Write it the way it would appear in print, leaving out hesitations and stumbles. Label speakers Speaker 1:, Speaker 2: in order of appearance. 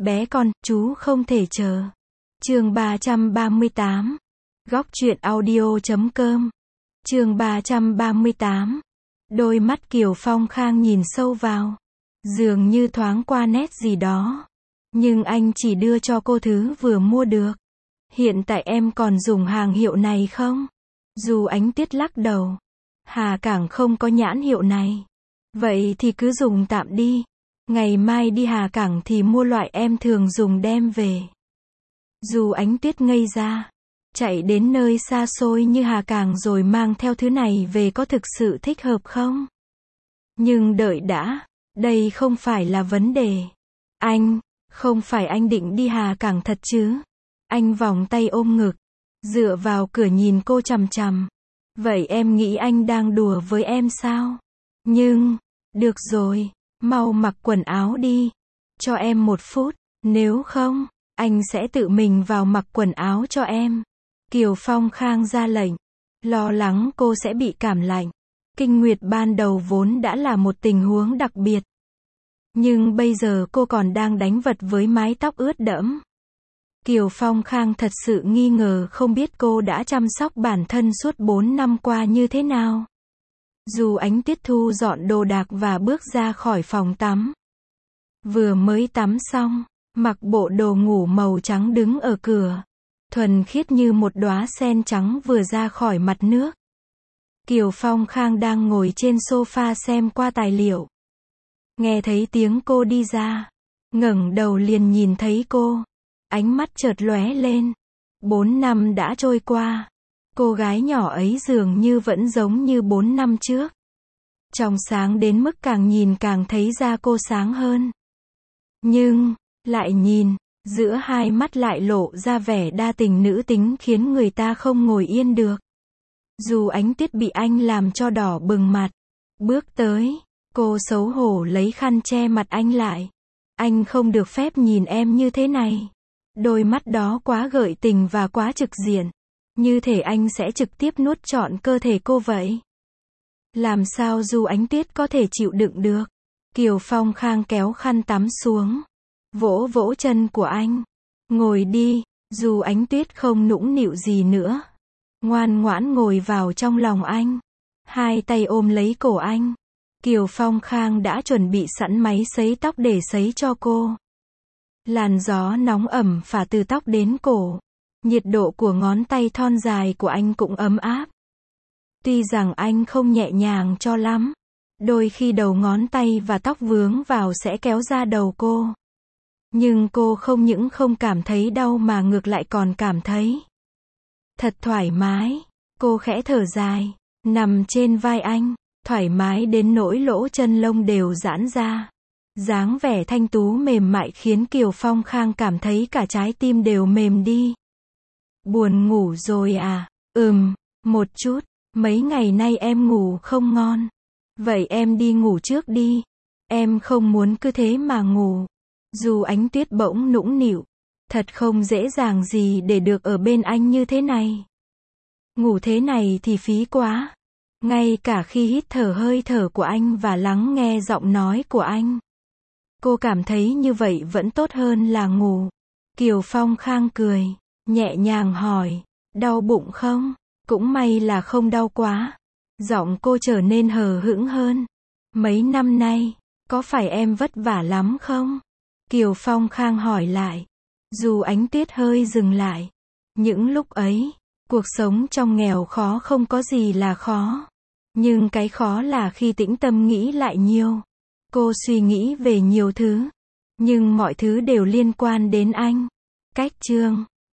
Speaker 1: Bé con, chú không thể chờ. Chương 338. Góc truyện audio.com. Chương 338. Đôi mắt Kiều Phong Khang nhìn sâu vào. Dường như thoáng qua nét gì đó. Nhưng anh chỉ đưa cho cô thứ vừa mua được. Hiện tại em còn dùng hàng hiệu này không? Dù Ánh Tuyết lắc đầu. Hà Cảng không có nhãn hiệu này. Vậy thì cứ dùng tạm đi. Ngày mai đi Hà Cảng thì mua loại em thường dùng đem về. Dù Ánh Tuyết ngây ra. Chạy đến nơi xa xôi như Hà Cảng rồi mang theo thứ này về có thực sự thích hợp không? Nhưng đợi đã. Đây không phải là vấn đề. Không phải anh định đi Hà Cảng thật chứ? Anh vòng tay ôm ngực. Dựa vào cửa nhìn cô chằm chằm. Vậy em nghĩ anh đang đùa với em sao? Nhưng, được rồi, mau mặc quần áo đi. Cho em 1 phút, nếu không, anh sẽ tự mình vào mặc quần áo cho em. Kiều Phong Khang ra lệnh. Lo lắng cô sẽ bị cảm lạnh. Kinh nguyệt ban đầu vốn đã là một tình huống đặc biệt. Nhưng bây giờ cô còn đang đánh vật với mái tóc ướt đẫm. Kiều Phong Khang thật sự nghi ngờ không biết cô đã chăm sóc bản thân suốt 4 năm qua như thế nào. Dù Ánh Tuyết thu dọn đồ đạc và bước ra khỏi phòng tắm. Vừa mới tắm xong, mặc bộ đồ ngủ màu trắng đứng ở cửa. Thuần khiết như một đóa sen trắng vừa ra khỏi mặt nước. Kiều Phong Khang đang ngồi trên sofa xem qua tài liệu. Nghe thấy tiếng cô đi ra. Ngẩng đầu liền nhìn thấy cô. Ánh mắt chợt lóe lên. 4 năm đã trôi qua. Cô gái nhỏ ấy dường như vẫn giống như 4 năm trước. Trong sáng đến mức càng nhìn càng thấy da cô sáng hơn. Nhưng, lại nhìn, giữa hai mắt lại lộ ra vẻ đa tình nữ tính khiến người ta không ngồi yên được. Dù Ánh Tuyết bị anh làm cho đỏ bừng mặt. Bước tới, cô xấu hổ lấy khăn che mặt anh lại. Anh không được phép nhìn em như thế này. Đôi mắt đó quá gợi tình và quá trực diện. Như thể anh sẽ trực tiếp nuốt trọn cơ thể cô vậy. Làm sao dù Ánh Tuyết có thể chịu đựng được. Kiều Phong Khang kéo khăn tắm xuống. Vỗ vỗ chân của anh. Ngồi đi. Dù Ánh Tuyết không nũng nịu gì nữa. Ngoan ngoãn ngồi vào trong lòng anh. Hai tay ôm lấy cổ anh. Kiều Phong Khang đã chuẩn bị sẵn máy sấy tóc để sấy cho cô. Làn gió nóng ẩm phả từ tóc đến cổ. Nhiệt độ của ngón tay thon dài của anh cũng ấm áp. Tuy rằng anh không nhẹ nhàng cho lắm. Đôi khi đầu ngón tay và tóc vướng vào sẽ kéo ra đầu cô. Nhưng cô không những không cảm thấy đau mà ngược lại còn cảm thấy thật thoải mái. Cô khẽ thở dài. Nằm trên vai anh. Thoải mái đến nỗi lỗ chân lông đều giãn ra. Dáng vẻ thanh tú mềm mại khiến Kiều Phong Khang cảm thấy cả trái tim đều mềm đi. Buồn ngủ rồi à? Một chút. Mấy ngày nay em ngủ không ngon. Vậy em đi ngủ trước đi. Em không muốn cứ thế mà ngủ. Dù Ánh Tuyết bỗng nũng nịu. Thật không dễ dàng gì để được ở bên anh như thế này. Ngủ thế này thì phí quá. Ngay cả khi hít thở hơi thở của anh và lắng nghe giọng nói của anh. Cô cảm thấy như vậy vẫn tốt hơn là ngủ. Kiều Phong Khang cười. Nhẹ nhàng hỏi. Đau bụng không? Cũng may là không đau quá. Giọng cô trở nên hờ hững hơn. Mấy năm nay, có phải em vất vả lắm không? Kiều Phong Khang hỏi lại. Dù Ánh Tuyết hơi dừng lại. Những lúc ấy, cuộc sống trong nghèo khó không có gì là khó. Nhưng cái khó là khi tĩnh tâm nghĩ lại nhiều. Cô suy nghĩ về nhiều thứ. Nhưng mọi thứ đều liên quan đến anh. Cách chương